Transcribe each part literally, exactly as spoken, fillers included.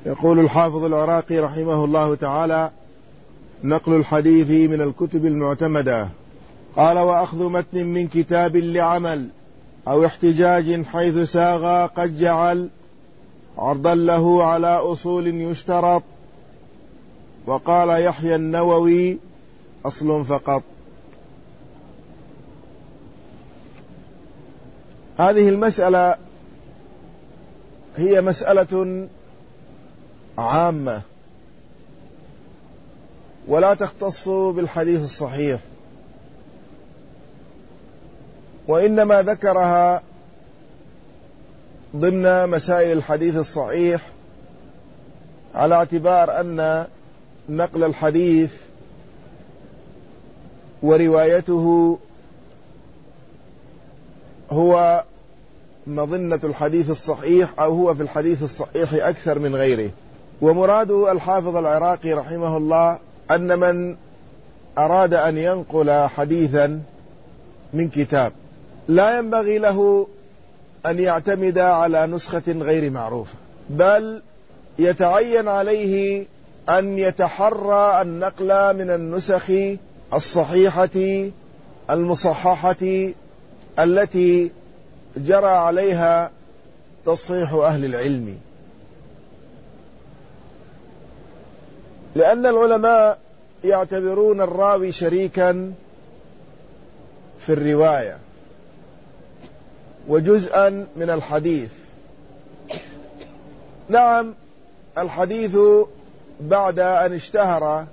يقول الحافظ العراقي رحمه الله تعالى: نقل الحديث من الكتب المعتمدة. قال: وأخذ متن من كتاب لعمل أو احتجاج حيث ساغ قد جعل عرضا له على أصول يشترط. وقال يحيى النووي: أصل فقط. هذه المسألة هي مسألة عامة ولا تختص بالحديث الصحيح، وإنما ذكرها ضمن مسائل الحديث الصحيح على اعتبار أن نقل الحديث وروايته هو مظنة الحديث الصحيح، أو هو في الحديث الصحيح أكثر من غيره. ومراد الحافظ العراقي رحمه الله أن من أراد أن ينقل حديثا من كتاب لا ينبغي له أن يعتمد على نسخة غير معروفة، بل يتعين عليه أن يتحرى النقل من النسخ الصحيحة المصححة التي جرى عليها تصحيح أهل العلم، لأن العلماء يعتبرون الراوي شريكا في الرواية وجزءا من الحديث. نعم، الحديث بعد أن اشتهر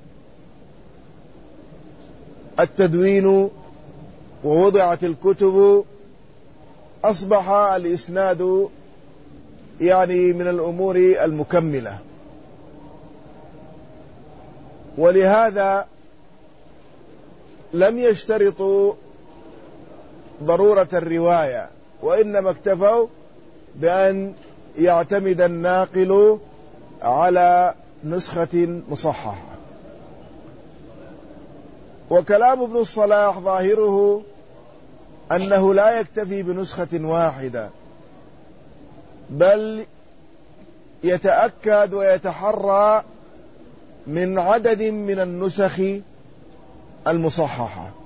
التدوين ووضعت الكتب أصبح الإسناد يعني من الأمور المكملة، ولهذا لم يشترطوا ضرورة الرواية، وإنما اكتفوا بأن يعتمد الناقل على نسخة مصححة. وكلام ابن الصلاح ظاهره أنه لا يكتفي بنسخة واحدة، بل يتأكد ويتحرى من عدد من النسخ المصححة،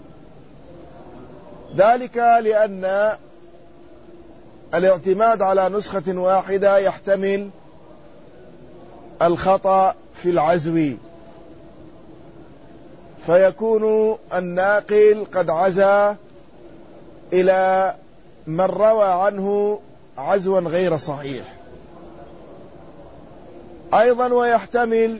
ذلك لأن الاعتماد على نسخة واحدة يحتمل الخطأ في العزو، فيكون الناقل قد عزى إلى من روى عنه عزوا غير صحيح. أيضا ويحتمل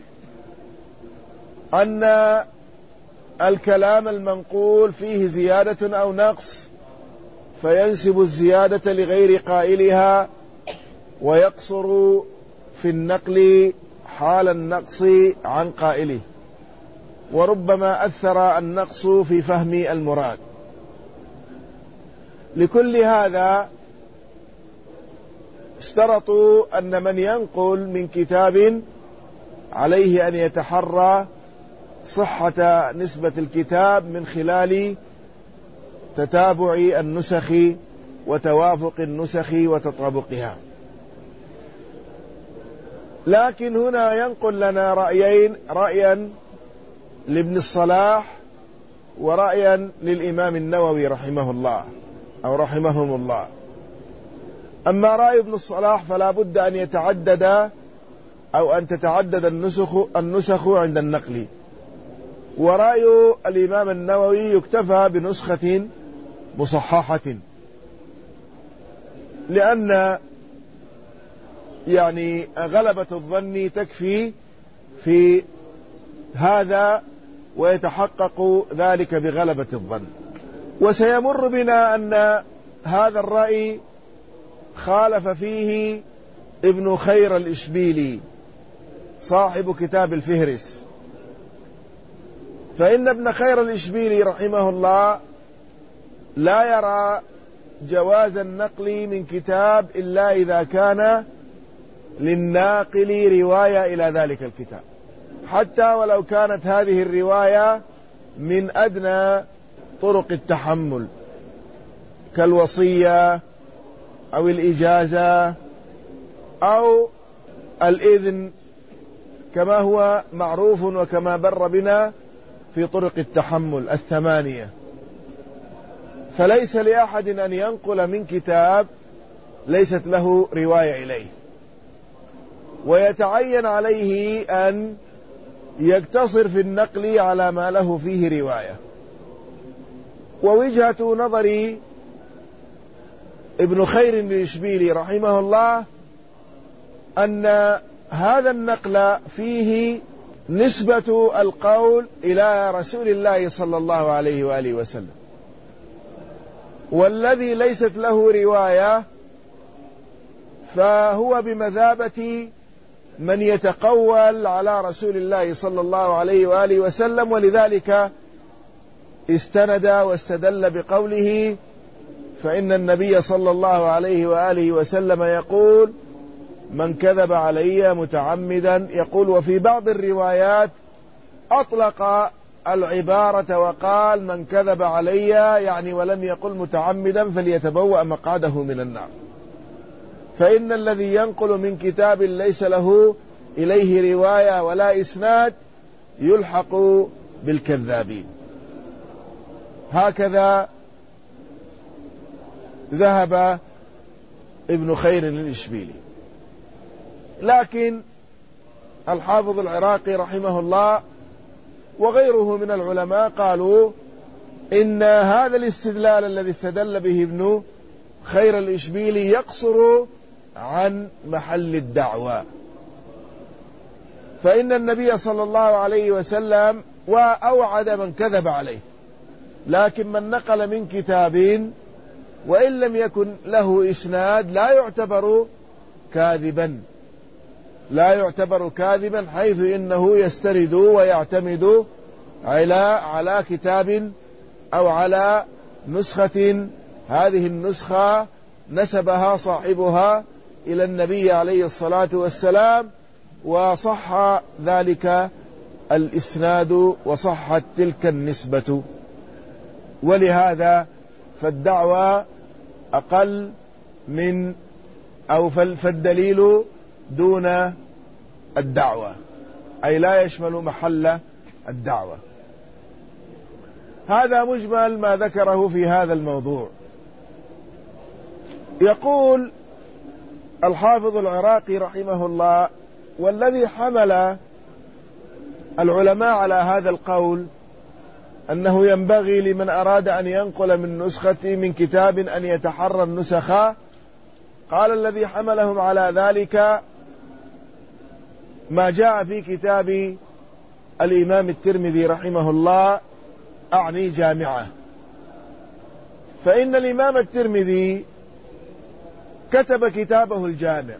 أن الكلام المنقول فيه زيادة أو نقص، فينسب الزيادة لغير قائلها ويقصر في النقل حال النقص عن قائله، وربما أثر النقص في فهم المراد. لكل هذا اشترطوا أن من ينقل من كتاب عليه أن يتحرى صحة نسبة الكتاب من خلال تتابع النسخ وتوافق النسخ وتطابقها. لكن هنا ينقل لنا رأيين: رأيا لابن الصلاح ورأيا للإمام النووي رحمه الله أو رحمهم الله. أما رأي ابن الصلاح فلا بد أن يتعدد أو أن تتعدد النسخ, النسخ عند النقل، ورأي الإمام النووي يكتفى بنسخة مصححة، لأن يعني غلبة الظن تكفي في هذا ويتحقق ذلك بغلبة الظن. وسيمر بنا أن هذا الرأي خالف فيه ابن خير الإشبيلي صاحب كتاب الفهرس، فإن ابن خير الإشبيلي رحمه الله لا يرى جواز النقل من كتاب إلا إذا كان للناقل رواية إلى ذلك الكتاب، حتى ولو كانت هذه الرواية من أدنى طرق التحمل كالوصية أو الإجازة أو الإذن كما هو معروف وكما بر بنا في طرق التحمل الثمانية. فليس لأحد أن ينقل من كتاب ليست له رواية إليه، ويتعين عليه أن يقتصر في النقل على ما له فيه رواية. ووجهة نظري ابن خير الإشبيلي رحمه الله أن هذا النقل فيه نسبة القول إلى رسول الله صلى الله عليه وآله وسلم، والذي ليست له رواية فهو بمثابة من يتقول على رسول الله صلى الله عليه وآله وسلم، ولذلك استند واستدل بقوله: فإن النبي صلى الله عليه وآله وسلم يقول: من كذب علي متعمدا. يقول: وفي بعض الروايات أطلق العبارة وقال: من كذب علي، يعني ولم يقل متعمدا فليتبوأ مقعده من النار. فإن الذي ينقل من كتاب ليس له إليه رواية ولا إسناد يلحق بالكذابين. هكذا ذهب ابن خير الإشبيلي. لكن الحافظ العراقي رحمه الله وغيره من العلماء قالوا إن هذا الاستدلال الذي استدل به ابن خير الإشبيلي يقصر عن محل الدعوة، فإن النبي صلى الله عليه وسلم وأوعد من كذب عليه، لكن من نقل من كتاب وإن لم يكن له إسناد لا يعتبر كاذبا، لا يعتبر كاذبا، حيث إنه يستند ويعتمد على على كتاب أو على نسخة، هذه النسخة نسبها صاحبها إلى النبي عليه الصلاة والسلام، وصح ذلك الإسناد وصحت تلك النسبة. ولهذا فالدعوة أقل من أو فالدليل دون الدعوة، أي لا يشمل محل الدعوة. هذا مجمل ما ذكره في هذا الموضوع. يقول الحافظ العراقي رحمه الله: والذي حمل العلماء على هذا القول أنه ينبغي لمن أراد أن ينقل من نسخة من كتاب أن يتحرى النسخ، قال الذي حملهم على ذلك ما جاء في كتاب الإمام الترمذي رحمه الله، أعني جامعة. فإن الإمام الترمذي كتب كتابه الجامع،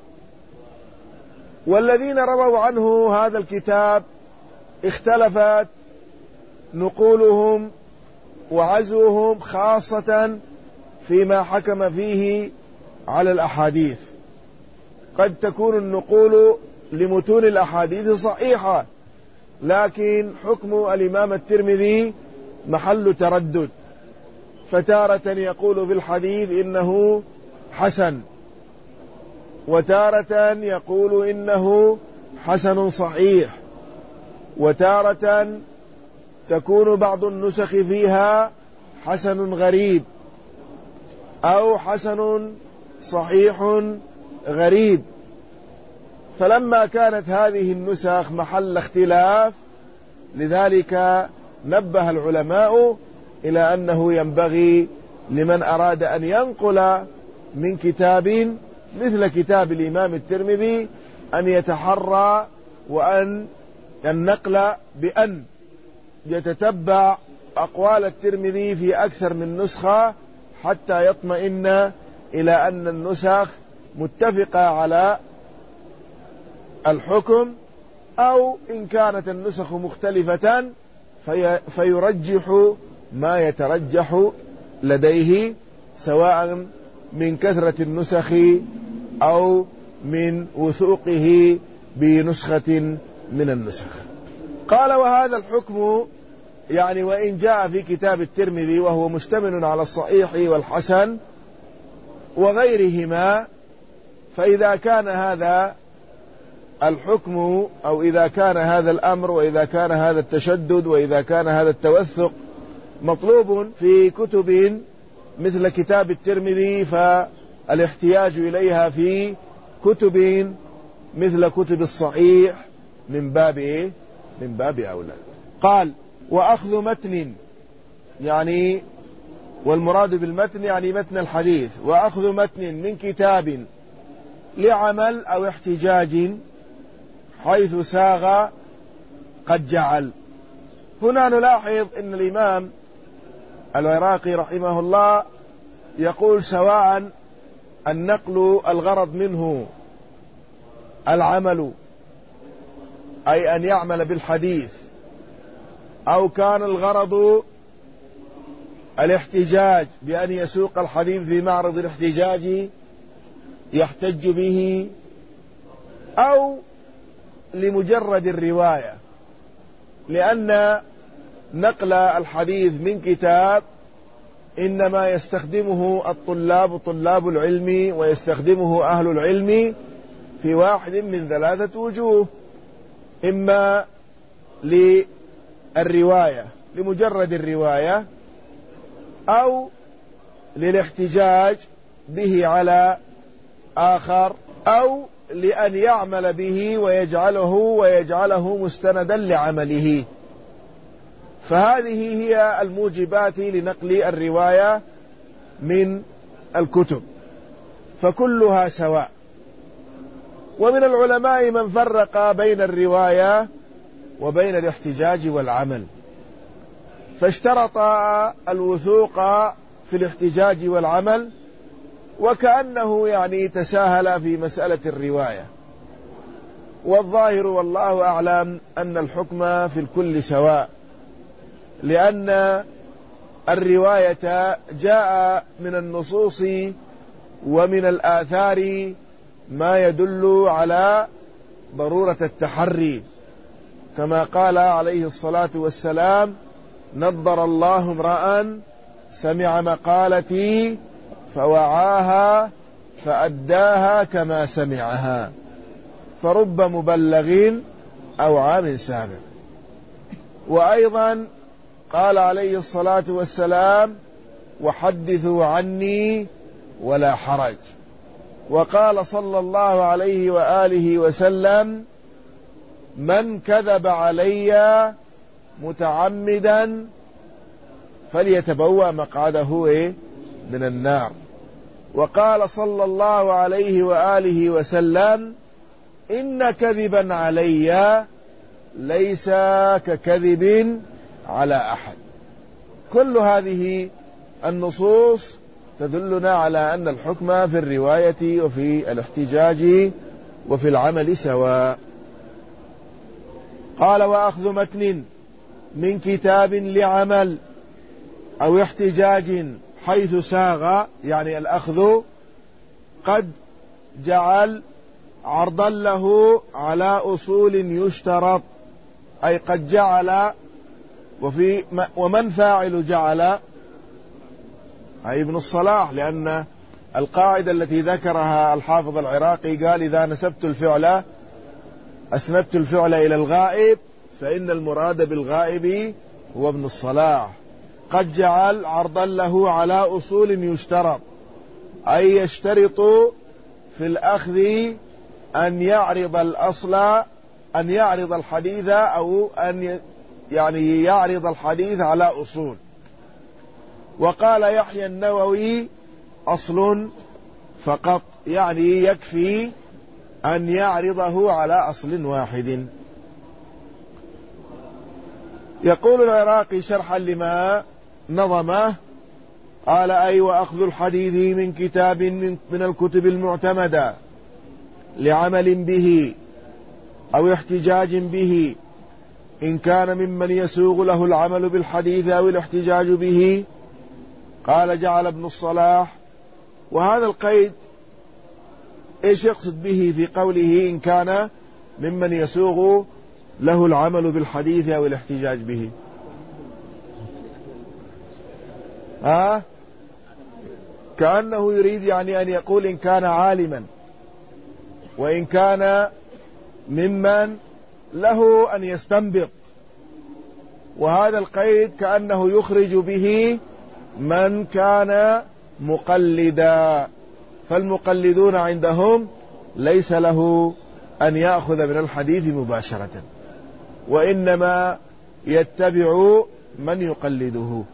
والذين رووا عنه هذا الكتاب اختلفت نقولهم وعزوهم، خاصة فيما حكم فيه على الأحاديث. قد تكون النقول لمتون الأحاديث صحيحة، لكن حكم الإمام الترمذي محل تردد، فتارة يقول في الحديث إنه حسن، وتارة يقول إنه حسن صحيح، وتارة تكون بعض النسخ فيها حسن غريب أو حسن صحيح غريب. فلما كانت هذه النسخ محل اختلاف، لذلك نبه العلماء إلى أنه ينبغي لمن أراد أن ينقل من كتاب مثل كتاب الإمام الترمذي أن يتحرى وأن النقل بأن يتتبع أقوال الترمذي في أكثر من نسخة حتى يطمئن إلى أن النسخ متفقة على الحكم، أو إن كانت النسخ مختلفة في فيرجح ما يترجح لديه، سواء من كثرة النسخ أو من وثوقه بنسخة من النسخ. قال: وهذا الحكم يعني وإن جاء في كتاب الترمذي وهو مشتمل على الصحيح والحسن وغيرهما، فإذا كان هذا الحكم أو إذا كان هذا الأمر وإذا كان هذا التشدد وإذا كان هذا التوثق مطلوب في كتب مثل كتاب الترمذي، فالاحتياج إليها في كتب مثل كتب الصحيح من باب إيه؟ من باب أولى. قال وأخذ متن، يعني والمراد بالمتن يعني متن الحديث، وأخذ متن من كتاب لعمل أو احتجاج حيث ساغ قد جعل. هنا نلاحظ أن الإمام العراقي رحمه الله يقول سواء النقل الغرض منه العمل أي أن يعمل بالحديث، أو كان الغرض الاحتجاج بأن يسوق الحديث في معرض الاحتجاج يحتج به، أو لمجرد الرواية، لأن نقل الحديث من كتاب إنما يستخدمه الطلاب طلاب العلم ويستخدمه أهل العلم في واحد من ثلاثة وجوه: إما للرواية لمجرد الرواية، أو للاحتجاج به على آخر، أو لأن يعمل به ويجعله ويجعله مستندا لعمله. فهذه هي الموجبات لنقل الرواية من الكتب، فكلها سواء. ومن العلماء من فرق بين الرواية وبين الاحتجاج والعمل، فاشترط الوثوق في الاحتجاج والعمل، وكأنه يعني تساهل في مسألة الرواية. والظاهر والله أعلم أن الحكم في الكل سواء، لأن الرواية جاء من النصوص ومن الآثار ما يدل على ضرورة التحري، كما قال عليه الصلاة والسلام: نضر الله امرأ سمع مقالتي فوعاها فأداها كما سمعها، فرب مبلغ أوعى من سامع. وأيضا قال عليه الصلاة والسلام: وحدثوا عني ولا حرج. وقال صلى الله عليه وآله وسلم: من كذب علي متعمدا فليتبوأ مقعده إيه؟ من النار. وقال صلى الله عليه وآله وسلم: إن كذبا علي ليس ككذب على أحد. كل هذه النصوص تدلنا على أن الحكم في الرواية وفي الاحتجاج وفي العمل سواء. قال وأخذ متن من كتاب لعمل أو احتجاج حيث ساغ، يعني الأخذ قد جعل عرضا له على أصول يشترط، أي قد جعل. وفي ومن فاعل جعل؟ أي ابن الصلاح، لأن القاعدة التي ذكرها الحافظ العراقي قال: إذا نسبت الفعل أسندت الفعل إلى الغائب فإن المراد بالغائب هو ابن الصلاح. قد جعل عرضا له على أصول يشترط، أي يشترط في الأخذ أن يعرض الأصل، أن يعرض الحديث، أو أن يعني يعرض الحديث على أصول. وقال يحيى النووي: أصل فقط، يعني يكفي أن يعرضه على أصل واحد. يقول العراقي شرحا لما نظمه، قال: أي وأخذ الحديث من كتاب من الكتب المعتمدة لعمل به أو احتجاج به، إن كان ممن يسوغ له العمل بالحديث أو الاحتجاج به. قال جعل ابن الصلاح. وهذا القيد إيش يقصد به في قوله إن كان ممن يسوغ له العمل بالحديث أو الاحتجاج به؟ ها؟ كأنه يريد يعني أن يقول إن كان عالما، وإن كان ممن له أن يستنبط، وهذا القيد كأنه يخرج به من كان مقلدا، فالمقلدون عندهم ليس له أن يأخذ من الحديث مباشرة، وإنما يتبع من يقلده.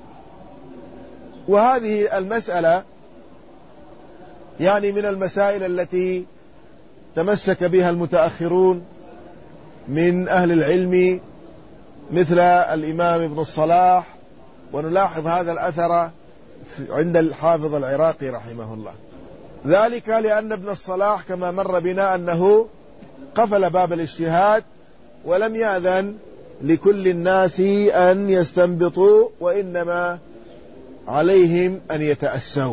وهذه المسألة يعني من المسائل التي تمسك بها المتأخرون من أهل العلم مثل الإمام ابن الصلاح، ونلاحظ هذا الأثر عند الحافظ العراقي رحمه الله. ذلك لأن ابن الصلاح كما مر بنا أنه قفل باب الاجتهاد ولم يأذن لكل الناس أن يستنبطوا، وإنما عليهم أن يتأسوا.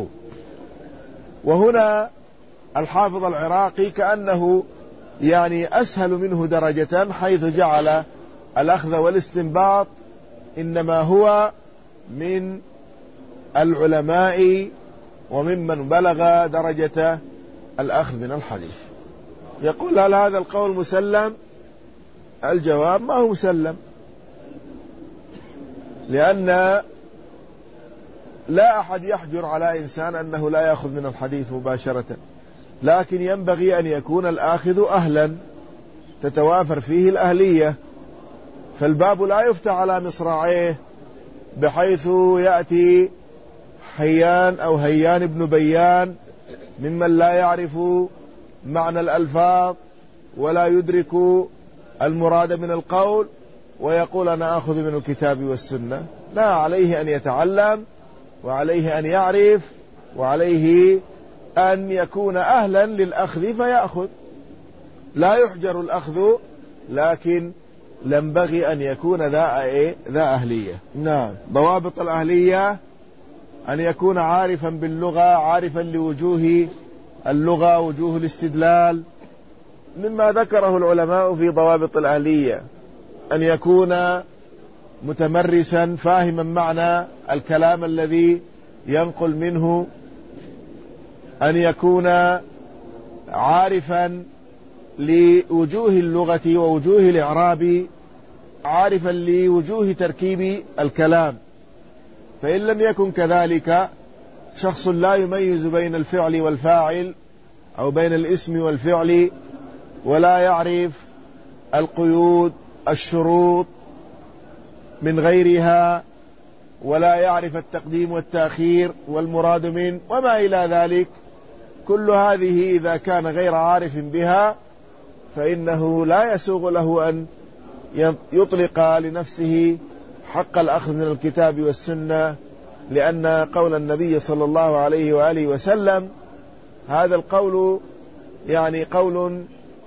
وهنا الحافظ العراقي كأنه يعني أسهل منه درجة، حيث جعل الأخذ والاستنباط إنما هو من العلماء وممن بلغ درجة الأخذ من الحديث. يقول هل هذا القول مسلم؟ الجواب ما هو مسلم، لأن لا أحد يحجر على إنسان أنه لا يأخذ من الحديث مباشرة، لكن ينبغي أن يكون الآخذ أهلا تتوافر فيه الأهلية، فالباب لا يفتح على مصراعيه بحيث يأتي حيان أو هيان بن بيان ممن لا يعرف معنى الألفاظ ولا يدرك المراد من القول ويقول أنا أخذ من الكتاب والسنة. لا، عليه أن يتعلم، وعليه أن يعرف، وعليه أن يكون أهلا للأخذ فيأخذ. لا يحجر الأخذ، لكن ينبغي أن يكون ذا إيه؟ ذا أهلية. نعم. ضوابط الأهلية أن يكون عارفا باللغة، عارفا لوجوه اللغة، وجوه الاستدلال، مما ذكره العلماء في ضوابط الأهلية. أن يكون متمرسا فاهما معنى الكلام الذي ينقل منه، أن يكون عارفا لوجوه اللغة ووجوه الإعراب، عارفا لوجوه تركيب الكلام. فإن لم يكن كذلك شخص لا يميز بين الفعل والفاعل أو بين الاسم والفعل، ولا يعرف القيود الشروط من غيرها، ولا يعرف التقديم والتأخير والمراد منه وما إلى ذلك، كل هذه إذا كان غير عارف بها فإنه لا يسوغ له أن يطلق لنفسه حق الأخذ من الكتاب والسنة، لأن قول النبي صلى الله عليه وآله وسلم هذا القول يعني قول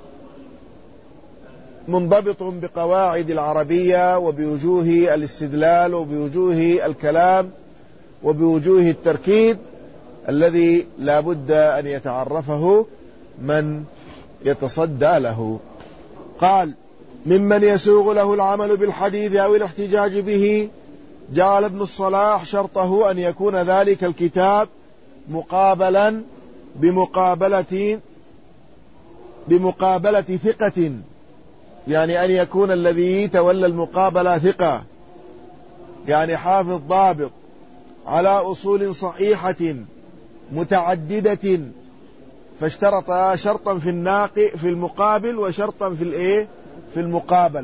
منضبط بقواعد العربية وبوجوه الاستدلال وبوجوه الكلام وبوجوه التركيب الذي لا بد أن يتعرفه من يتصدى له. قال ممن يسوغ له العمل بالحديث أو الاحتجاج به، جعل ابن الصلاح شرطه أن يكون ذلك الكتاب مقابلا بمقابلة بمقابلة ثقة، يعني أن يكون الذي تولى المقابلة ثقة، يعني حافظ ضابط على أصول صحيحة متعددة، فاشترط شرطا في الناقي في المقابل وشرطا في الايه في المقابل.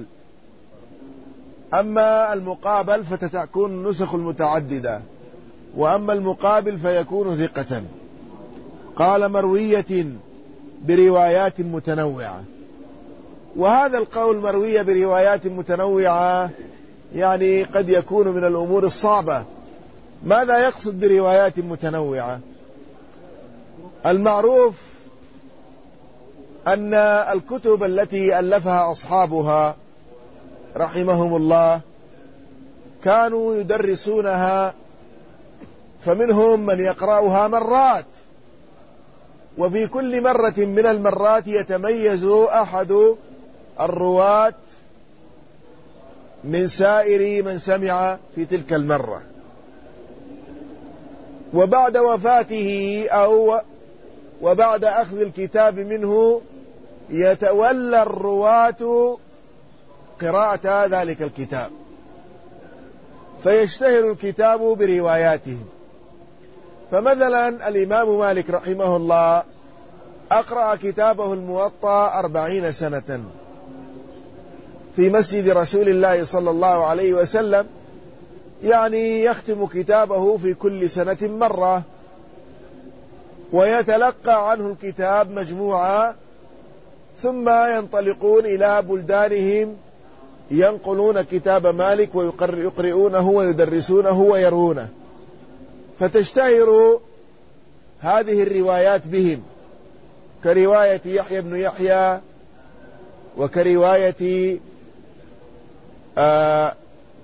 أما المقابل فتكون النسخ المتعددة، وأما المقابل فيكون ثقة. قال مروية بروايات متنوعة، وهذا القول مروية بروايات متنوعة يعني قد يكون من الأمور الصعبة. ماذا يقصد بروايات متنوعة؟ المعروف أن الكتب التي ألفها أصحابها رحمهم الله كانوا يدرسونها، فمنهم من يقرأها مرات، وفي كل مرة من المرات يتميز أحد الرواة من سائر من سمع في تلك المرة، وبعد وفاته أو وبعد أخذ الكتاب منه يتولى الرواة قراءة ذلك الكتاب، فيشتهر الكتاب برواياتهم. فمثلا الإمام مالك رحمه الله أقرأ كتابه الموطأ أربعين سنة في مسجد رسول الله صلى الله عليه وسلم، يعني يختم كتابه في كل سنة مرة، ويتلقى عنه الكتاب مجموعة، ثم ينطلقون إلى بلدانهم ينقلون كتاب مالك ويقرؤونه ويدرسونه ويروونه، فتشتهر هذه الروايات بهم، كرواية يحيى بن يحيى، وكرواية آه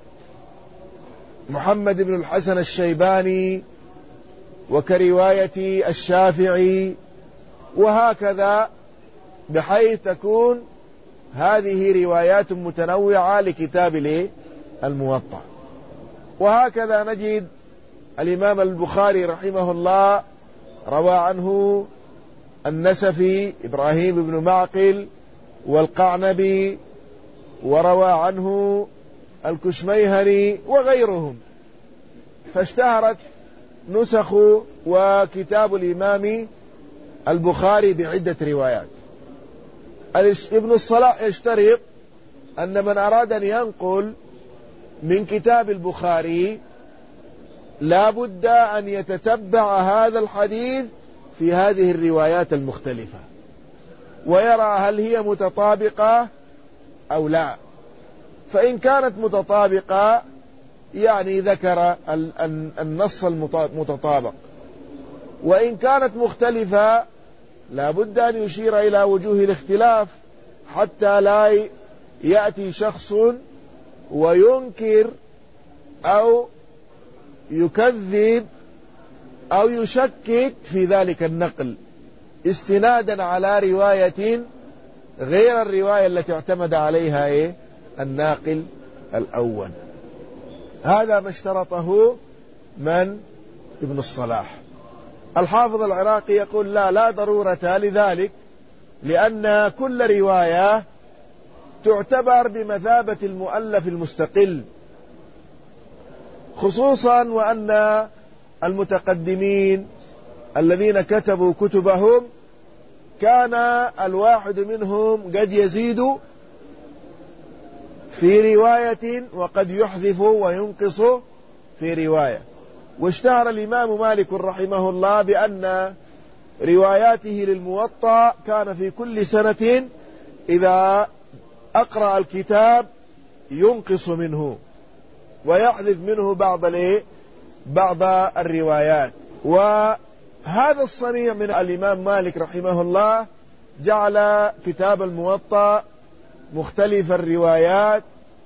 محمد بن الحسن الشيباني، وكرواية الشافعي، وهكذا، بحيث تكون هذه روايات متنوعة لكتاب الموطأ. وهكذا نجد الإمام البخاري رحمه الله روى عنه النسفي إبراهيم بن معقل والقعنبي، وروى عنه الكشميهني وغيرهم، فاشتهرت نسخ وكتاب الإمام البخاري بعدة روايات. ابن الصلاح يشترط أن من أراد أن ينقل من كتاب البخاري لا بد أن يتتبع هذا الحديث في هذه الروايات المختلفة، ويرى هل هي متطابقة أو لا. فإن كانت متطابقة يعني ذكر النص المتطابق، وإن كانت مختلفة لا بد أن يشير إلى وجوه الاختلاف، حتى لا يأتي شخص وينكر أو يكذب أو يشكك في ذلك النقل استنادا على رواية غير الرواية التي اعتمد عليها إيه؟ الناقل الأول. هذا ما اشترطه من؟ ابن الصلاح. الحافظ العراقي يقول لا لا ضرورة لذلك، لأن كل رواية تعتبر بمثابة المؤلف المستقل، خصوصا وأن المتقدمين الذين كتبوا كتبهم كان الواحد منهم قد يزيد في رواية وقد يحذف وينقص في رواية. واشتهر الإمام مالك رحمه الله بأن رواياته للموطأ كان في كل سنة إذا أقرأ الكتاب ينقص منه ويحذف منه بعض بعض الروايات. وهذا الصنيع من الإمام مالك رحمه الله جعل كتاب الموطأ مختلف الروايات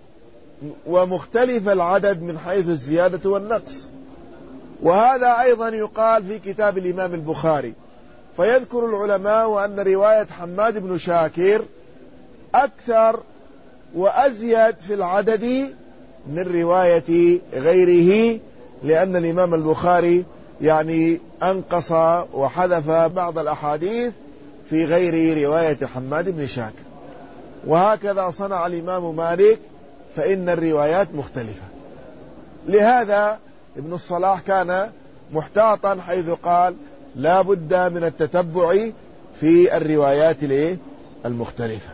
ومختلف العدد من حيث الزيادة والنقص. وهذا أيضا يقال في كتاب الإمام البخاري. فيذكر العلماء أن رواية حماد بن شاكر أكثر وأزيد في العدد من رواية غيره، لأن الإمام البخاري يعني أنقص وحذف بعض الأحاديث في غير رواية حماد بن شاكر. وهكذا صنع الإمام مالك، فإن الروايات مختلفة. لهذا ابن الصلاح كان محتاطا حيث قال لا بد من التتبع في الروايات المختلفة.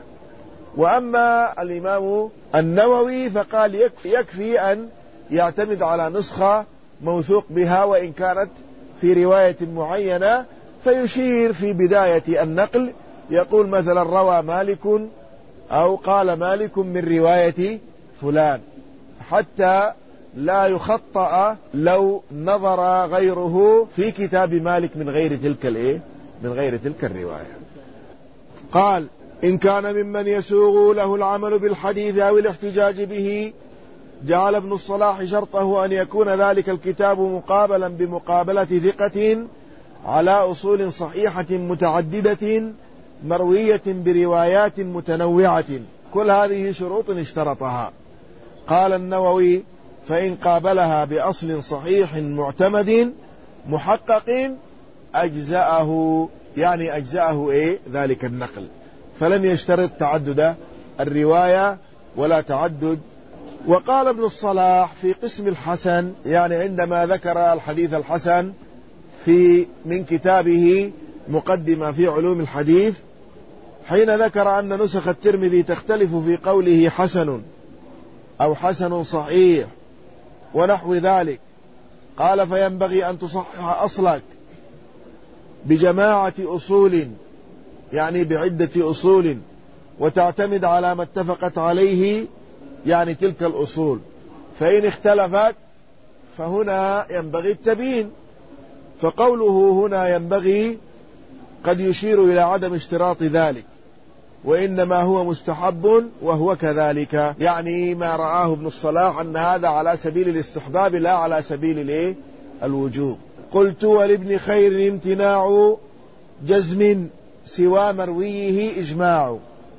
وأما الإمام النووي فقال يكفي, يكفي أن يعتمد على نسخة موثوق بها وإن كانت في رواية معينة، فيشير في بداية النقل يقول مثلا روى مالك أو قال مالك من رواية فلان، حتى لا يخطأ لو نظر غيره في كتاب مالك من غير تلك الايه من غير تلك الرواية. قال إن كان ممن يسوغ له العمل بالحديث أو الاحتجاج به جعل ابن الصلاح شرطه أن يكون ذلك الكتاب مقابلا بمقابلة ثقة على أصول صحيحة متعددة مروية بروايات متنوعة. كل هذه شروط اشترطها. قال النووي فإن قابلها بأصل صحيح معتمد محقق أجزأه، يعني أجزأه إيه ذلك النقل. فلم يشترط تعدد الرواية ولا تعدد. وقال ابن الصلاح في قسم الحسن، يعني عندما ذكر الحديث الحسن في من كتابه مقدمة في علوم الحديث، حين ذكر أن نسخ الترمذي تختلف في قوله حسن أو حسن صحيح ونحو ذلك، قال فينبغي أن تصحح أصلك بجماعة أصول، يعني بعدة أصول، وتعتمد على ما اتفقت عليه يعني تلك الأصول، فإن اختلفت فهنا ينبغي التبيين. فقوله هنا ينبغي قد يشير إلى عدم اشتراط ذلك، وإنما هو مستحب وهو كذلك، يعني ما رآه ابن الصلاح أن هذا على سبيل الاستحباب لا على سبيل الوجوب. قلت ولابن خير امتناع جزم سوى مرويه إجماع.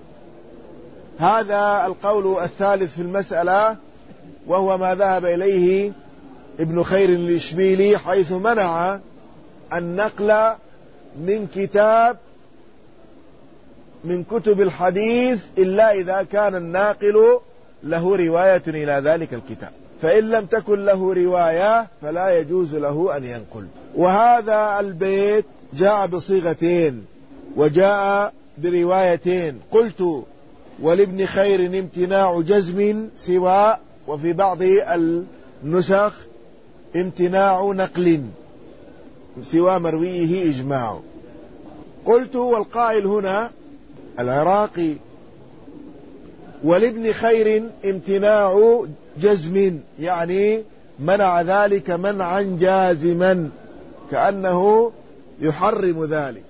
هذا القول الثالث في المسألة، وهو ما ذهب إليه ابن خير الإشبيلي، حيث منع النقل من كتاب من كتب الحديث إلا إذا كان الناقل له رواية إلى ذلك الكتاب، فإن لم تكن له رواية فلا يجوز له أن ينقل. وهذا البيت جاء بصيغتين وجاء بروايتين. قلت ولابن خير امتناع جزم سوى، وفي بعض النسخ امتناع نقل سوى مرويه إجماع. قلت والقائل هنا العراقي، ولابن خير امتناع جزم، يعني منع ذلك منعا جازما كأنه يحرم ذلك.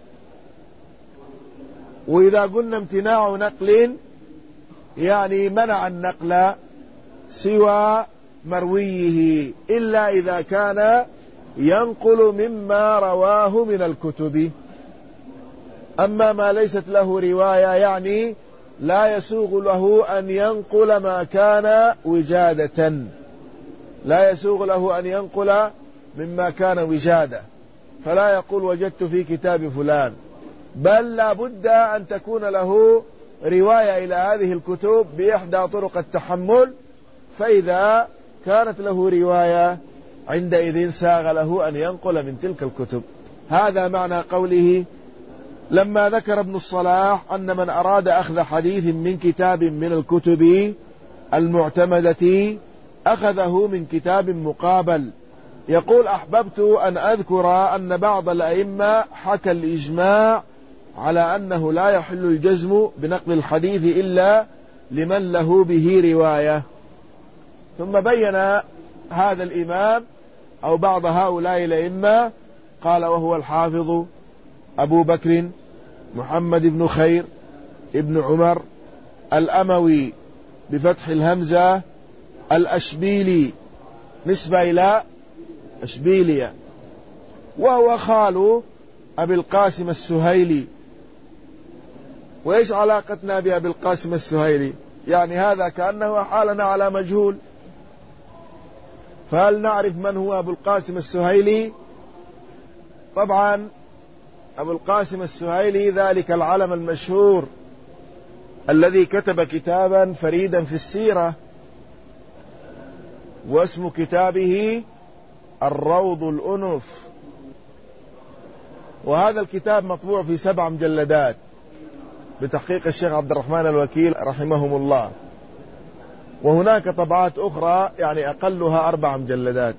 وإذا قلنا امتناع نقل يعني منع النقل سوى مرويه إلا إذا كان ينقل مما رواه من الكتب. أما ما ليست له رواية يعني لا يسوغ له أن ينقل ما كان وجادة، لا يسوغ له أن ينقل مما كان وجادة، فلا يقول وجدت في كتاب فلان، بل لا بد أن تكون له رواية إلى هذه الكتب بإحدى طرق التحمل، فإذا كانت له رواية عندئذ ساغ له أن ينقل من تلك الكتب. هذا معنى قوله لما ذكر ابن الصلاح أن من أراد أخذ حديث من كتاب من الكتب المعتمدة أخذه من كتاب مقابل. يقول أحببت أن أذكر أن بعض الأئمة حكى الإجماع على أنه لا يحل الجزم بنقل الحديث إلا لمن له به رواية. ثم بين هذا الإمام أو بعض هؤلاء الأئمة، قال وهو الحافظ أبو بكر محمد بن خير ابن عمر الأموي بفتح الهمزة الأشبيلي، نسبة إلى أشبيلية، وهو خال أبي القاسم السهيلي. وإيش علاقتنا بأبي القاسم السهيلي؟ يعني هذا كأنه حالنا على مجهول، فهل نعرف من هو أبو القاسم السهيلي؟ طبعا أبو القاسم السهيلي ذلك العلم المشهور الذي كتب كتابا فريدا في السيرة، واسم كتابه الروض الأنف، وهذا الكتاب مطبوع في سبع مجلدات بتحقيق الشيخ عبد الرحمن الوكيل رحمهم الله، وهناك طبعات أخرى يعني أقلها أربع مجلدات.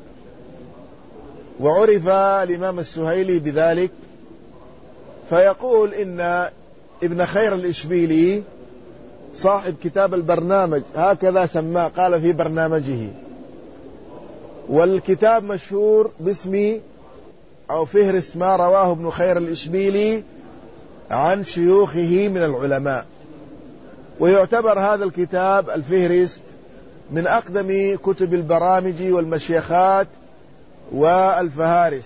وعرف الإمام السهيلي بذلك، فيقول إن ابن خير الإشبيلي صاحب كتاب البرنامج هكذا سماه، قال في برنامجه، والكتاب مشهور باسم أو فهرس ما رواه ابن خير الإشبيلي عن شيوخه من العلماء. ويعتبر هذا الكتاب الفهرست من أقدم كتب البرامج والمشيخات والفهارس.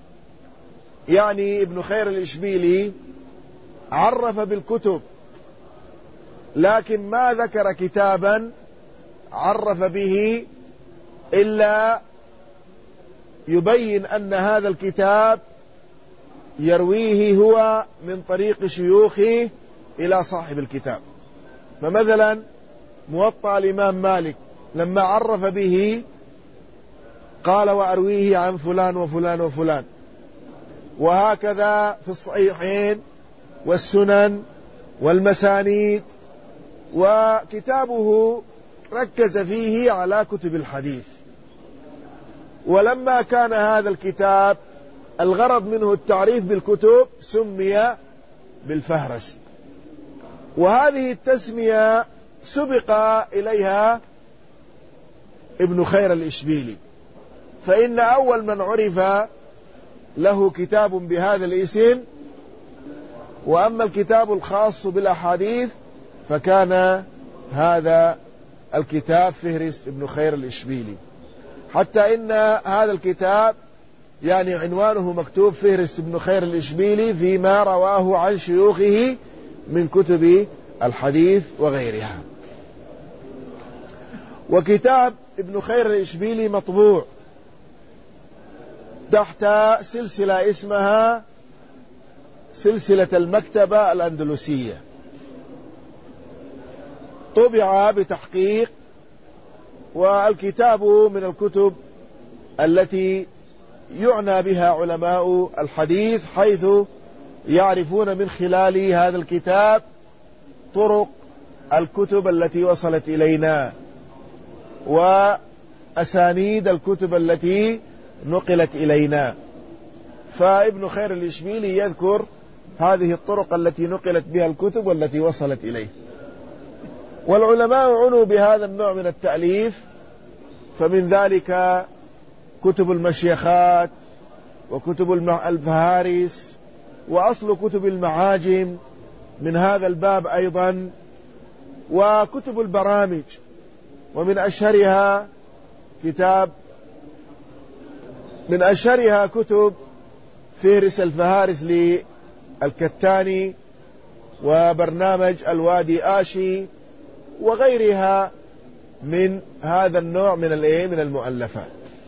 يعني ابن خير الإشبيلي عرف بالكتب، لكن ما ذكر كتابا عرف به إلا يبين أن هذا الكتاب يرويه هو من طريق شيوخه إلى صاحب الكتاب. فمثلا موطأ الإمام مالك لما عرف به قال وأرويه عن فلان وفلان وفلان، وهكذا في الصحيحين والسنن والمسانيد. وكتابه ركز فيه على كتب الحديث. ولما كان هذا الكتاب الغرض منه التعريف بالكتب سمي بالفهرس، وهذه التسمية سبق إليها ابن خير الإشبيلي، فإن أول من عرف له كتاب بهذا الاسم. وأما الكتاب الخاص بالأحاديث فكان هذا الكتاب فهرس ابن خير الإشبيلي، حتى إن هذا الكتاب يعني عنوانه مكتوب فهرس ابن خير الإشبيلي فيما رواه عن شيوخه من كتب الحديث وغيرها. وكتاب ابن خير الإشبيلي مطبوع تحت سلسلة اسمها سلسلة المكتبة الأندلسية، طبع بتحقيق. والكتاب من الكتب التي يعنى بها علماء الحديث، حيث يعرفون من خلال هذا الكتاب طرق الكتب التي وصلت إلينا وأسانيد الكتب التي نقلت إلينا. فابن خير الإشبيلي يذكر هذه الطرق التي نقلت بها الكتب والتي وصلت إليه. والعلماء عنوا بهذا النوع من التأليف، فمن ذلك كتب المشيخات وكتب الفهارس وأصل كتب المعاجم من هذا الباب أيضا، وكتب البرامج، ومن أشهرها كتاب من أشهرها كتب فهرس الفهارس للكتاني وبرنامج الوادي آشي وغيرها من هذا النوع من الايه من المؤلفات.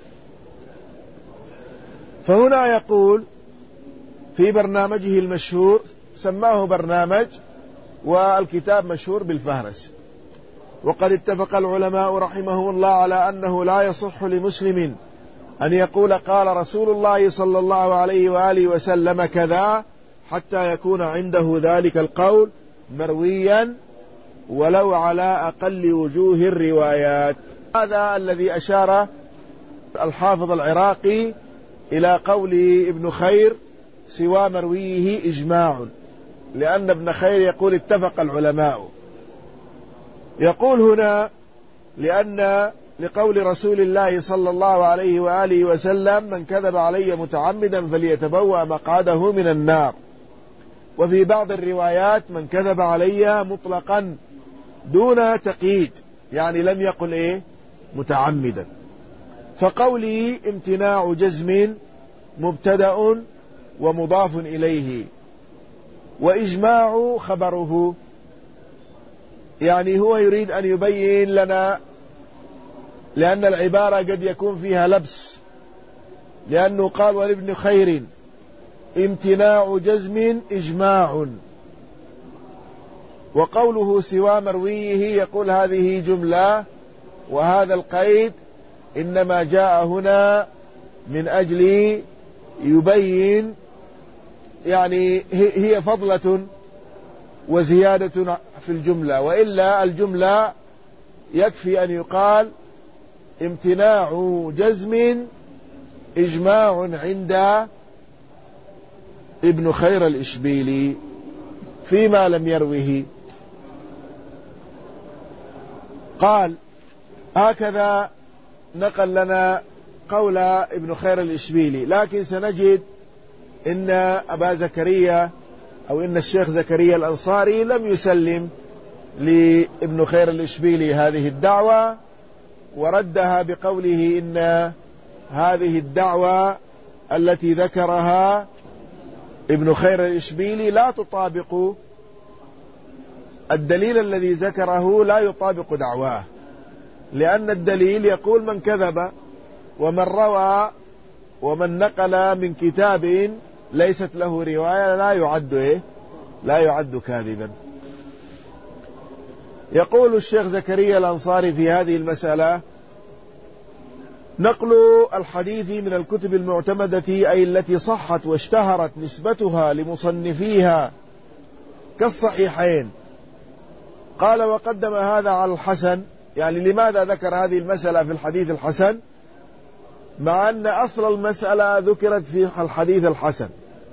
فهنا يقول في برنامجه المشهور، سماه برنامج والكتاب مشهور بالفهرس. وقد اتفق العلماء رحمهم الله على أنه لا يصح لمسلم أن يقول قال رسول الله صلى الله عليه وآله وسلم كذا حتى يكون عنده ذلك القول مرويا ولو على أقل وجوه الروايات. هذا الذي أشار الحافظ العراقي إلى قول ابن خير سوى مرويه إجماع، لأن ابن خير يقول اتفق العلماء. يقول هنا لأن لقول رسول الله صلى الله عليه وآله وسلم من كذب علي متعمدا فليتبوأ مقعده من النار. وفي بعض الروايات من كذب علي مطلقا دون تقييد، يعني لم يقل إيه متعمدا. فقولي امتناع جزم مبتدأ ومضاف إليه، وإجماع خبره، يعني هو يريد أن يبين لنا، لأن العبارة قد يكون فيها لبس، لأنه قال ولابن خير امتناع جزم إجماع، وقوله سوى مرويه يقول هذه جملة، وهذا القيد إنما جاء هنا من أجل يبين، يعني هي فضلة وزيادة في الجملة، وإلا الجملة يكفي أن يقال امتناع جزم إجماع عند ابن خير الإشبيلي فيما لم يروه. قال هكذا نقل لنا قول ابن خير الإشبيلي، لكن سنجد إن أبا زكريا أو إن الشيخ زكريا الأنصاري لم يسلم لابن خير الإشبيلي هذه الدعوة، وردها بقوله إن هذه الدعوة التي ذكرها ابن خير الإشبيلي لا تطابق الدليل الذي ذكره، لا يطابق دعواه، لأن الدليل يقول من كذب ومن روى ومن نقل من كتاب ليست له رواية لا يعد إيه؟ لا يعد كاذبا. يقول الشيخ زكريا الأنصاري في هذه المسألة: نقل الحديث من الكتب المعتمدة أي التي صحت واشتهرت نسبتها لمصنفيها كالصحيحين. قال: وقدم هذا على الحسن. يعني لماذا ذكر هذه المسألة في الحديث الحسن مع أن أصل المسألة ذكرت في الحديث الحسن؟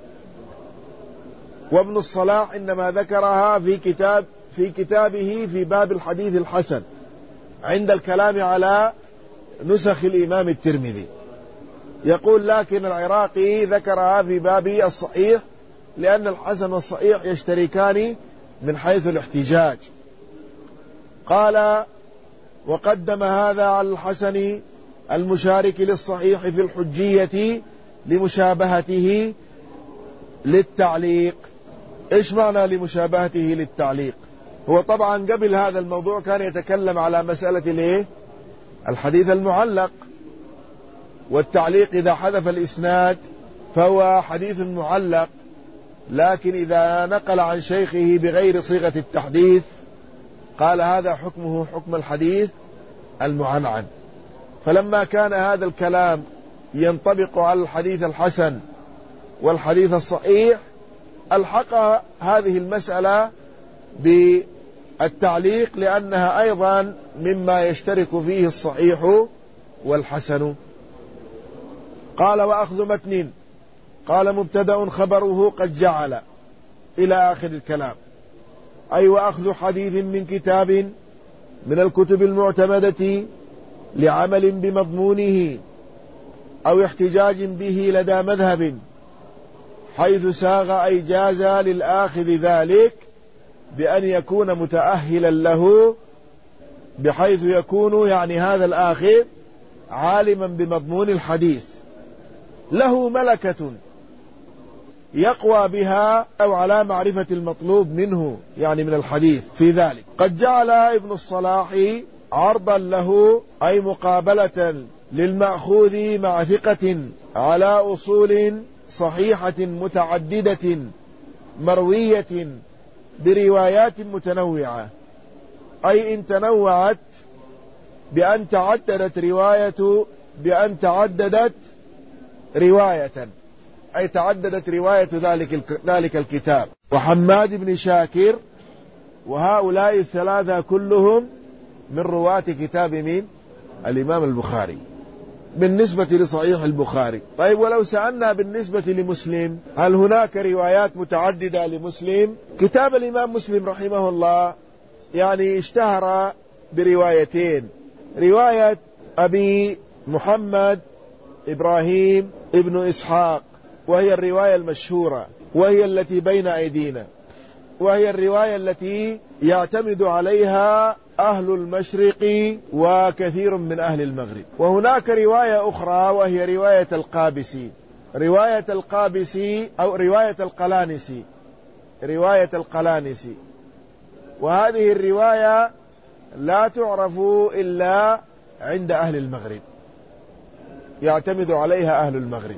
وابن الصلاح إنما ذكرها في كتاب في كتابه في باب الحديث الحسن عند الكلام على نسخ الإمام الترمذي. يقول: لكن العراقي ذكرها في باب الصحيح لأن الحسن والصحيح يشتركان من حيث الاحتجاج. قال: وقدم هذا على الحسن المشارك للصحيح في الحجية لمشابهته للتعليق. إيش معنى لمشابهته للتعليق؟ هو طبعا قبل هذا الموضوع كان يتكلم على مسألة الايه؟ الحديث المعلق، والتعليق إذا حذف الإسناد فهو حديث معلق، لكن إذا نقل عن شيخه بغير صيغة التحديث قال هذا حكمه حكم الحديث المعنعن. فلما كان هذا الكلام ينطبق على الحديث الحسن والحديث الصحيح ألحق هذه المسألة بالتعليق لأنها أيضا مما يشترك فيه الصحيح والحسن. قال: وأخذ متن. قال: مبتدأ خبره قد جعل إلى آخر الكلام، أي وأخذ حديث من كتاب من الكتب المعتمدة لعمل بمضمونه أو احتجاج به لدى مذهب حيث ساغ أي جاز للآخذ ذلك بأن يكون متأهلا له، بحيث يكون يعني هذا الآخذ عالما بمضمون الحديث له ملكة يقوى بها أو على معرفة المطلوب منه يعني من الحديث في ذلك. قد جعل ابن الصلاح عرضا له أي مقابلة للمأخوذ مع ثقة على أصول صحيحة متعددة مروية بروايات متنوعة، أي إن تنوعت بأن تعددت رواية بأن تعددت رواية أي تعددت رواية ذلك ذلك الكتاب. وحماد بن شاكر وهؤلاء الثلاثة كلهم من رواة كتاب مين؟ الإمام البخاري بالنسبة لصحيح البخاري. طيب ولو سألنا بالنسبة لمسلم هل هناك روايات متعددة لمسلم؟ كتاب الإمام مسلم رحمه الله يعني اشتهر بروايتين: رواية أبي محمد إبراهيم ابن إسحاق وهي الرواية المشهورة وهي التي بين أيدينا، وهي الرواية التي يعتمد عليها أهل المشرق وكثير من أهل المغرب. وهناك رواية أخرى وهي رواية القابسي رواية القابسي أو رواية القلانسي رواية القلانسي وهذه الرواية لا تعرف إلا عند أهل المغرب، يعتمد عليها أهل المغرب.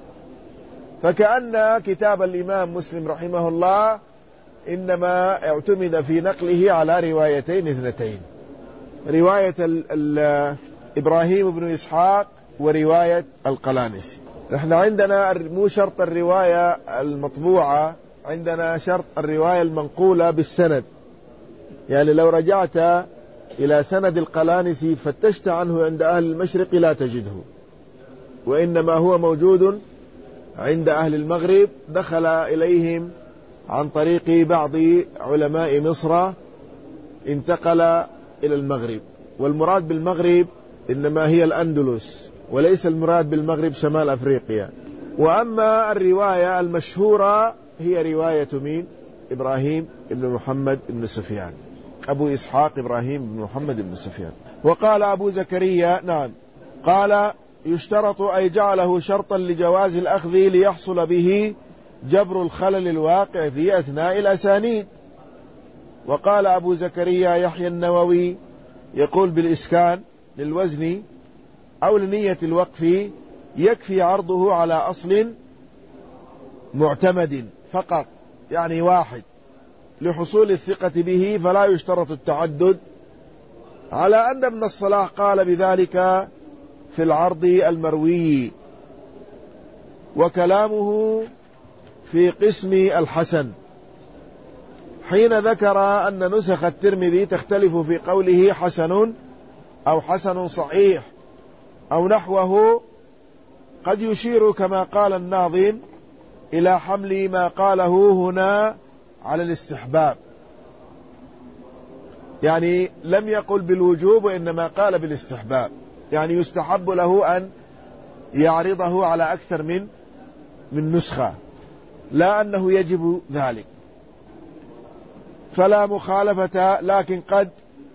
فكأن كتاب الإمام مسلم رحمه الله إنما اعتمد في نقله على روايتين اثنتين: رواية ال ال إبراهيم بن إسحاق ورواية القلانسي. نحن عندنا مو شرط الرواية المطبوعة، عندنا شرط الرواية المنقولة بالسند. يعني لو رجعت إلى سند القلانسي فتشت عنه عند أهل المشرق لا تجده، وإنما هو موجود عند أهل المغرب، دخل إليهم عن طريق بعض علماء مصر انتقل إلى المغرب. والمراد بالمغرب إنما هي الأندلس، وليس المراد بالمغرب شمال أفريقيا. وأما الرواية المشهورة هي رواية مين؟ إبراهيم بن محمد بن سفيان، أبو إسحاق إبراهيم بن محمد بن سفيان. وقال أبو زكريا نعم قال: يشترط أي جعله شرطا لجواز الأخذ ليحصل به جبر الخلل الواقع في أثناء الأسانيد. وقال أبو زكريا يحيى النووي يقول بالإسكان للوزن أو لنية الوقف يكفي عرضه على أصل معتمد فقط، يعني واحد، لحصول الثقة به فلا يشترط التعدد، على أن ابن الصلاح قال بذلك في العرض المروي، وكلامه في قسم الحسن حين ذكر أن نسخ الترمذي تختلف في قوله حسن أو حسن صحيح أو نحوه، قد يشير كما قال الناظم إلى حمل ما قاله هنا على الاستحباب، يعني لم يقل بالوجوب وإنما قال بالاستحباب، يعني يستحب له أن يعرضه على أكثر من من نسخة، لا أنه يجب ذلك، فلا مخالفة، لكن قد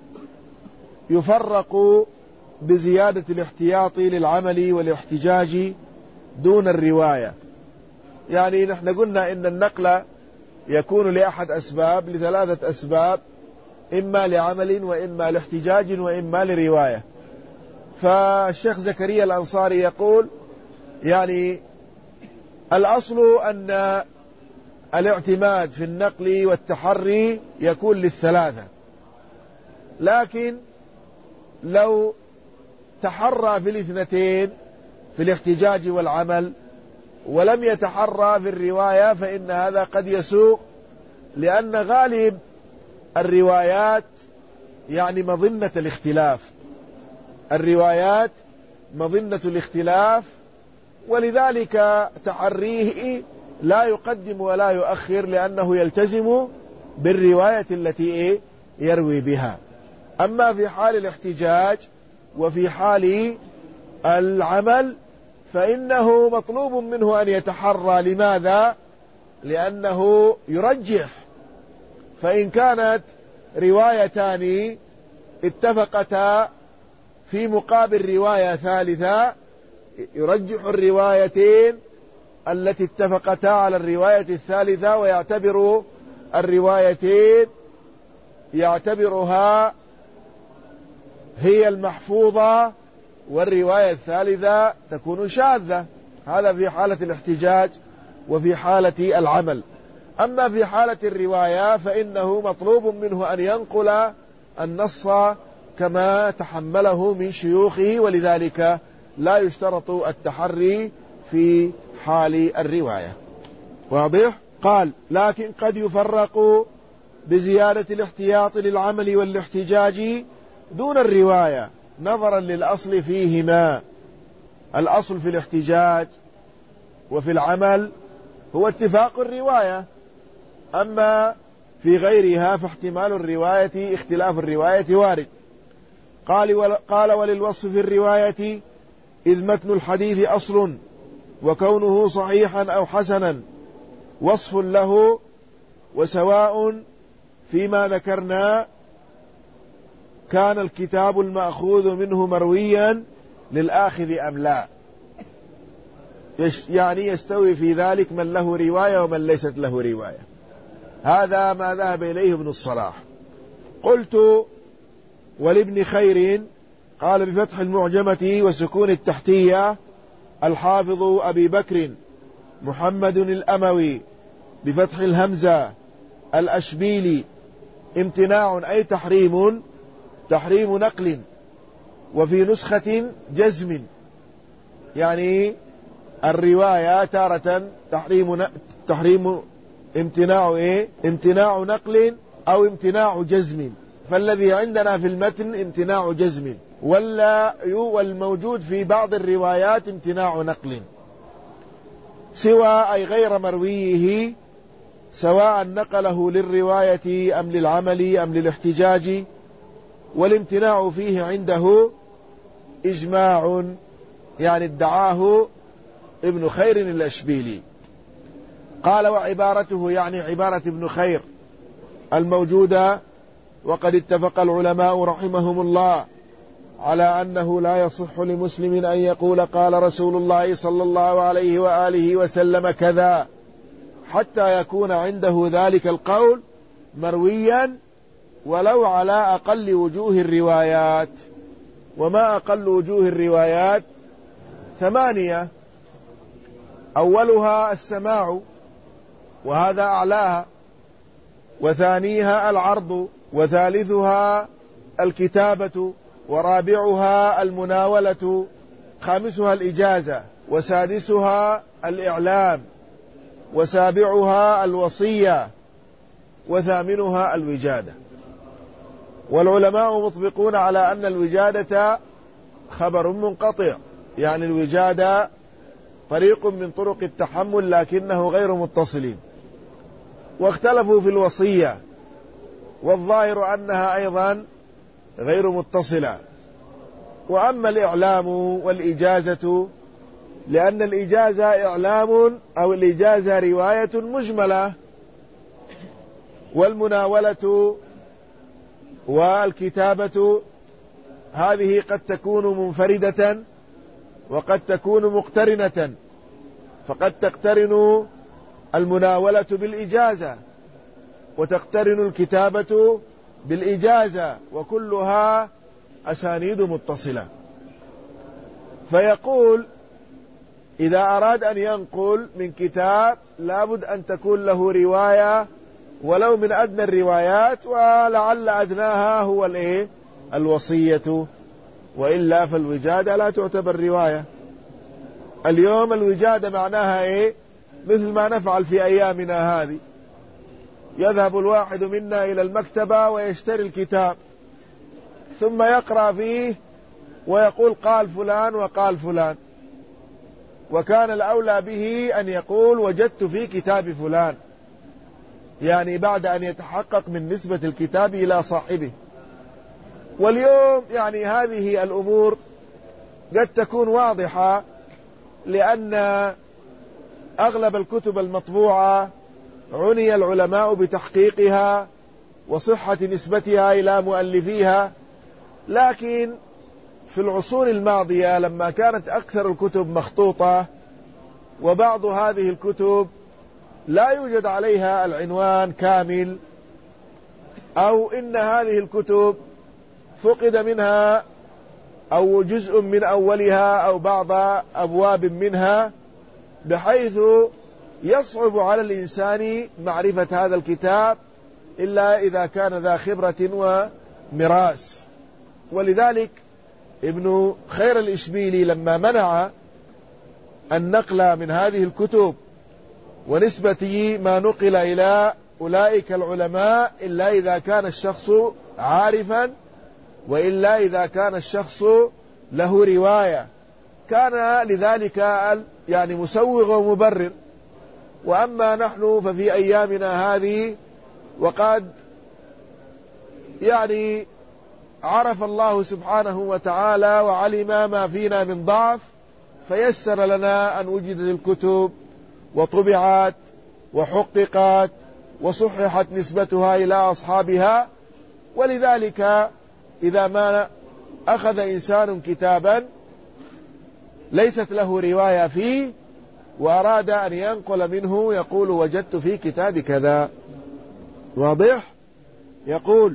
يفرق بزيادة الاحتياط للعمل والاحتجاج دون الرواية. يعني نحن قلنا إن النقل يكون لأحد أسباب، لثلاثة أسباب، إما لعمل وإما لاحتجاج وإما لرواية. فالشيخ زكريا الأنصاري يقول يعني الأصل أن الاعتماد في النقل والتحري يكون للثلاثة، لكن لو تحرى في الاثنتين في الاحتجاج والعمل ولم يتحرى في الرواية فإن هذا قد يسوق، لأن غالب الروايات يعني مظنة الاختلاف، الروايات مظنة الاختلاف، ولذلك تحريه لا يقدم ولا يؤخر، لأنه يلتزم بالرواية التي يروي بها. أما في حال الاحتجاج وفي حال العمل فإنه مطلوب منه أن يتحرى. لماذا؟ لأنه يرجح، فإن كانت روايتان اتفقتا في مقابل رواية ثالثة يرجح الروايتين التي اتفقتا على الرواية الثالثة، ويعتبر الروايتين يعتبرها هي المحفوظة والرواية الثالثة تكون شاذة. هذا في حالة الاحتجاج وفي حالة العمل. أما في حالة الرواية فإنه مطلوب منه أن ينقل النص كما تحمله من شيوخه، ولذلك لا يشترط التحري في حال الرواية. واضح؟ قال لكن قد يفرق بزيادة الاحتياط للعمل والاحتجاج دون الرواية نظرا للأصل فيهما. الأصل في الاحتجاج وفي العمل هو اتفاق الرواية، أما في غيرها فاحتمال الرواية اختلاف الرواية وارد. قال قال وللوصف في الرواية إذ متن الحديث أصل وكونه صحيحا أو حسنا وصف له، وسواء فيما ذكرنا كان الكتاب المأخوذ منه مرويا للآخذ أم لا، يعني يستوي في ذلك من له رواية ومن ليست له رواية. هذا ما ذهب إليه ابن الصلاح. قلت ولابن خير قال بفتح المعجمة وسكون التحتية الحافظ أبي بكر محمد الأموي بفتح الهمزة الأشبيلي امتناع أي تحريم، تحريم نقل، وفي نسخة جزم، يعني الرواية تارة تحريم تحريم امتناع ايه امتناع نقل او امتناع جزم، فالذي عندنا في المتن امتناع جزم، ولا والموجود في بعض الروايات امتناع نقل، سوى أي غير مرويه، سواء نقله للرواية أم للعمل أم للاحتجاج، والامتناع فيه عنده إجماع، يعني ادعاه ابن خير الأشبيلي. قال وعبارته يعني عبارة ابن خير الموجودة، وقد اتفق العلماء رحمهم الله على أنه لا يصح لمسلم أن يقول قال رسول الله صلى الله عليه وآله وسلم كذا حتى يكون عنده ذلك القول مرويا ولو على أقل وجوه الروايات. وما أقل وجوه الروايات ثمانية، أولها السماع وهذا أعلاها، وثانيها العرض، وثالثها الكتابة، ورابعها المناولة، خامسها الإجازة، وسادسها الإعلام، وسابعها الوصية، وثامنها الوجادة. والعلماء مطبقون على أن الوجادة خبر منقطع، يعني الوجادة طريق من طرق التحمل لكنه غير متصل. واختلفوا في الوصية، والظاهر أنها أيضا غير متصلة. وأما الإعلام والإجازة، لأن الإجازة إعلام أو الإجازة رواية مجملة، والمناولة والكتابة هذه قد تكون منفردة وقد تكون مقترنة، فقد تقترن المناولة بالإجازة وتقترن الكتابة بالإجازة، وكلها أسانيد متصلة. فيقول إذا أراد أن ينقل من كتاب لابد أن تكون له رواية ولو من أدنى الروايات، ولعل أدناها هو الإيه؟ الوصية، وإلا فالوجادة لا تعتبر رواية. اليوم الوجادة معناها إيه؟ مثل ما نفعل في أيامنا هذه، يذهب الواحد منا إلى المكتبة ويشتري الكتاب ثم يقرأ فيه ويقول قال فلان وقال فلان، وكان الأولى به أن يقول وجدت في كتاب فلان، يعني بعد أن يتحقق من نسبة الكتاب إلى صاحبه. واليوم يعني هذه الأمور قد تكون واضحة، لأن أغلب الكتب المطبوعة عني العلماء بتحقيقها وصحة نسبتها إلى مؤلفيها. لكن في العصور الماضية لما كانت أكثر الكتب مخطوطة، وبعض هذه الكتب لا يوجد عليها العنوان كامل، أو إن هذه الكتب فقد منها أو جزء من أولها أو بعض أبواب منها، بحيث يصعب على الإنسان معرفة هذا الكتاب إلا إذا كان ذا خبرة ومراس. ولذلك ابن خير الإشبيلي لما منع النقل من هذه الكتب ونسبة ما نقل إلى أولئك العلماء إلا إذا كان الشخص عارفا، وإلا إذا كان الشخص له رواية، كان لذلك يعني مسوغ ومبرر. وأما نحن ففي أيامنا هذه وقد يعني عرف الله سبحانه وتعالى وعلم ما فينا من ضعف، فيسر لنا أن وجدت الكتب وطبعت وحققت وصححت نسبتها إلى أصحابها. ولذلك إذا ما أخذ إنسان كتابا ليست له رواية فيه وأراد أن ينقل منه يقول وجدت في كتاب كذا، واضح؟ يقول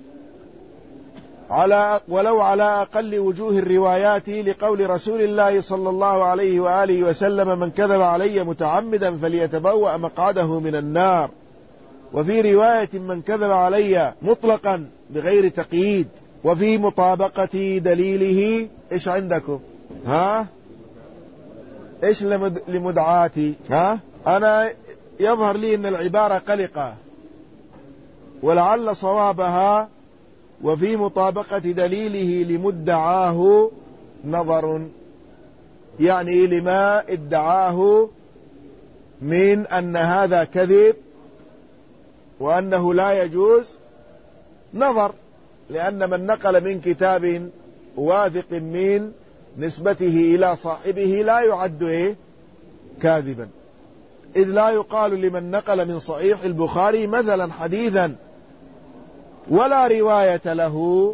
على ولو على أقل وجوه الروايات، لقول رسول الله صلى الله عليه وآله وسلم من كذب علي متعمدا فليتبوأ مقعده من النار. وفي رواية من كذب علي مطلقا بغير تقييد. وفي مطابقة دليله إيش عندكم؟ ها؟ إيش لمدعاتي؟ ها؟ أنا يظهر لي أن العبارة قلقة، ولعل صوابها وفي مطابقة دليله لمدعاه نظر، يعني لما ادعاه من أن هذا كذب وأنه لا يجوز نظر، لأن من نقل من كتاب واثق من نسبته إلى صاحبه لا يعد إيه؟ كاذبا، إذ لا يقال لمن نقل من صحيح البخاري مثلا حديثا ولا رواية له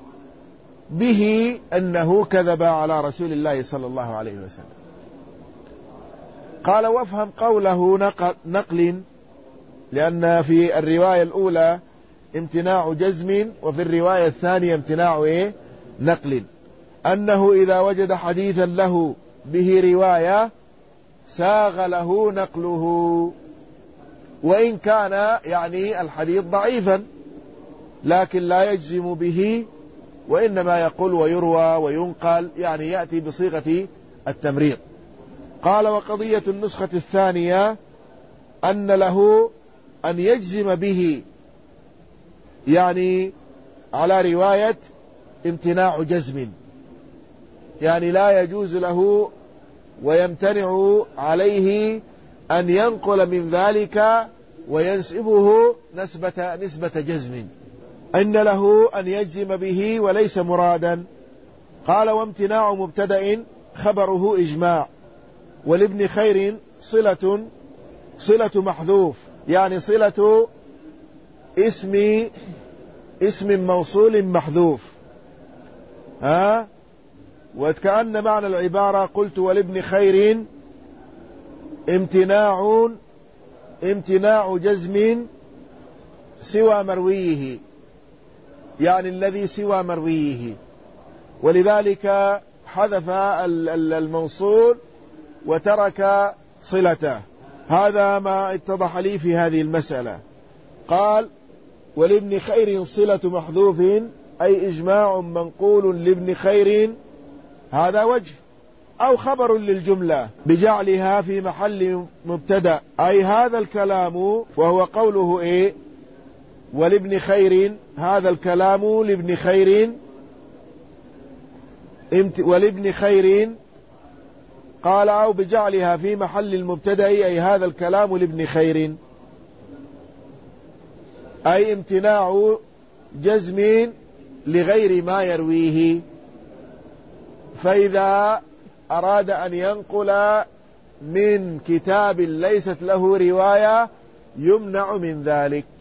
به أنه كذب على رسول الله صلى الله عليه وسلم. قال وافهم قوله نقل, نقل لأن في الرواية الأولى امتناع جزم، وفي الرواية الثانية امتناع إيه؟ نقل، أنه إذا وجد حديثا له به رواية ساغ له نقله. وإن كان يعني الحديث ضعيفا لكن لا يجزم به، وإنما يقول ويروى وينقل، يعني يأتي بصيغة التمريض. قال وقضية النسخة الثانية أن له أن يجزم به، يعني على رواية امتناع جزم، يعني لا يجوز له ويمتنع عليه أن ينقل من ذلك وينسبه نسبة, نسبة جزم، أن له أن يجزم به وليس مرادا. قال وامتناع مبتدأ خبره إجماع، ولابن خير صلة صلة محذوف، يعني صلة اسم اسم موصول محذوف. ها وكأن معنى العبارة قلت ولابن خير امتناع امتناع جزم سوى مرويه، يعني الذي سوى مرويه، ولذلك حذف الموصول وترك صلته. هذا ما اتضح لي في هذه المسألة. قال ولابن خير صلة محذوف أي إجماع منقول لابن خير، هذا وجه، أو خبر للجملة بجعلها في محل مبتدأ، أي هذا الكلام وهو قوله إيه ولابن خير، هذا الكلام لابن خير ولابن خير. قال أو بجعلها في محل المبتدأ أي هذا الكلام لابن خير، أي امتناع جزم لغير ما يرويه. فإذا أراد أن ينقل من كتاب ليست له رواية يمنع من ذلك.